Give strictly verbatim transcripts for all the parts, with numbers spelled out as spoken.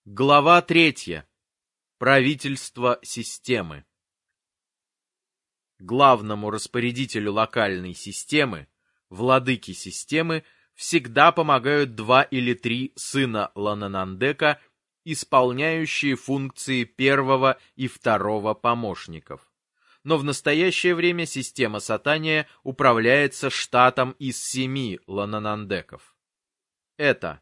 Глава третья. Правительство системы. Главному распорядителю локальной системы, владыке системы, всегда помогают два или три сына Лананандека, исполняющие функции первого и второго помощников. Но в настоящее время система Сатания управляется штатом из семи Лананандеков. Это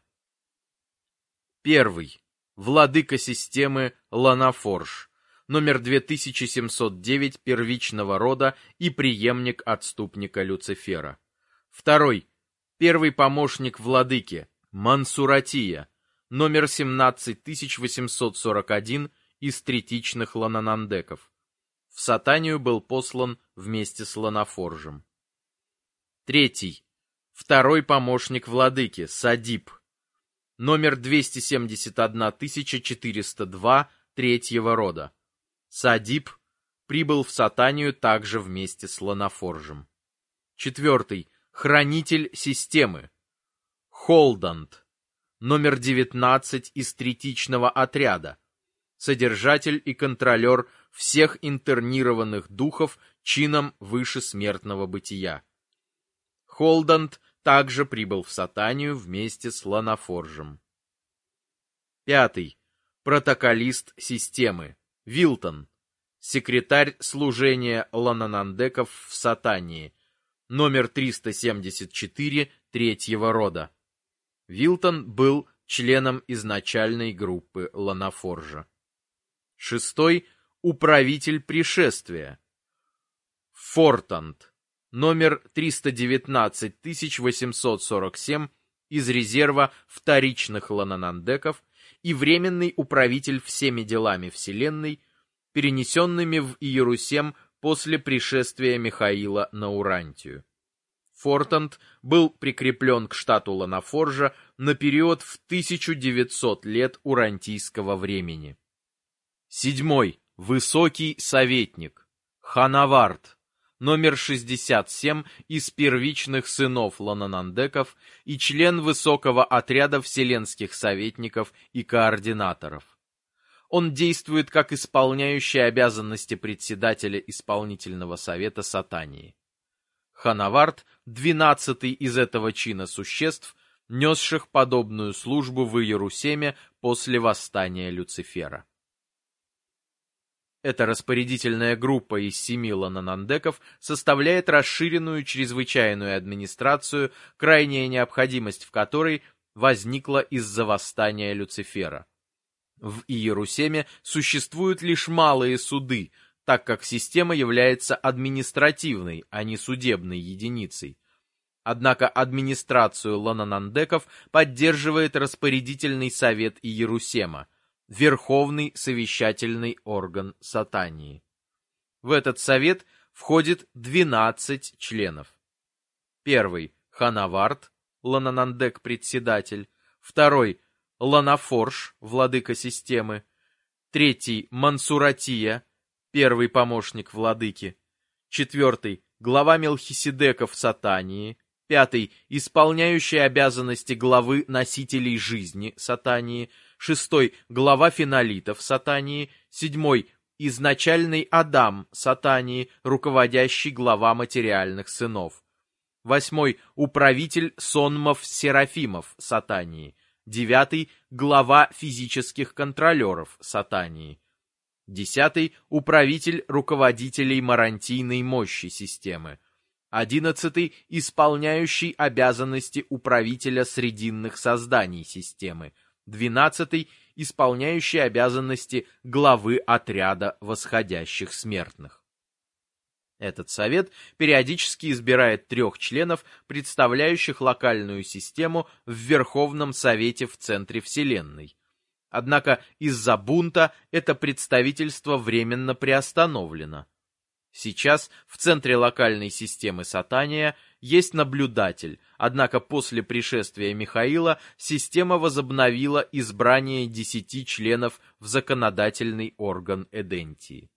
первый. Владыка системы Ланафорж, номер две тысячи семьсот девять первичного рода и преемник отступника Люцифера. Второй. Первый помощник владыки Мансуратия, номер семнадцать тысяч восемьсот сорок один из третичных Лананандеков. В Сатанию был послан вместе с Ланафоржем. Третий. Второй помощник владыки Садиб, номер двести семьдесят одна тысяча четыреста два третьего рода. Садиб прибыл в Сатанию также вместе с Ланафоржем. Четвертый. Хранитель системы Холдант, номер девятнадцать из третичного отряда. Содержатель и контролер всех интернированных духов чином выше смертного бытия. Холдант также прибыл в Сатанию вместе с Ланафоржем. Пятый. Протоколист системы Вилтон, секретарь служения Лананандеков в Сатании, номер триста семьдесят четыре третьего рода. Вилтон был членом изначальной группы Ланафоржа. Шестой. Управитель пришествия Фортант, номер триста девятнадцать тысяч восемьсот сорок семь из резерва вторичных Лананандеков и временный управитель всеми делами Вселенной, перенесенными в Иерусем после пришествия Михаила на Урантию. Фортант был прикреплен к штату Ланафоржа на период в тысячу девятьсот лет урантийского времени. Седьмой. Высокий советник Ханавард, номер шестьдесят семь из первичных сынов Лананандеков и член высокого отряда вселенских советников и координаторов. Он действует как исполняющий обязанности председателя исполнительного совета Сатании. Ханавард – двенадцатый из этого чина существ, несших подобную службу в Иерусеме после восстания Люцифера. Эта распорядительная группа из семи Лананандеков составляет расширенную чрезвычайную администрацию, крайняя необходимость в которой возникла из-за восстания Люцифера. В Иерусеме существуют лишь малые суды, так как система является административной, а не судебной единицей. Однако администрацию Лананандеков поддерживает распорядительный совет Иерусема, Верховный совещательный орган Сатании. В этот совет входит двенадцать членов. Первый – Ханавард, Лананандек-председатель. Второй – Ланафорж, владыка системы. Третий – Мансуратия, первый помощник владыки. Четвертый – глава Мелхиседеков Сатании. Пятый – исполняющий обязанности главы носителей жизни Сатании. Шестой – глава фенолитов Сатании. Седьмой – изначальный Адам Сатании, руководящий глава материальных сынов. Восьмой – управитель сонмов-серафимов Сатании. Девятый – глава физических контролеров Сатании. Десятый – управитель руководителей марантийной мощи системы. Одиннадцатый – исполняющий обязанности управителя срединных созданий системы. Двенадцатый – исполняющий обязанности главы отряда восходящих смертных. Этот совет периодически избирает трех членов, представляющих локальную систему в Верховном Совете в центре Вселенной. Однако из-за бунта это представительство временно приостановлено. Сейчас в центре локальной системы Сатания есть наблюдатель, однако после пришествия Михаила система возобновила избрание десяти членов в законодательный орган Эдентии.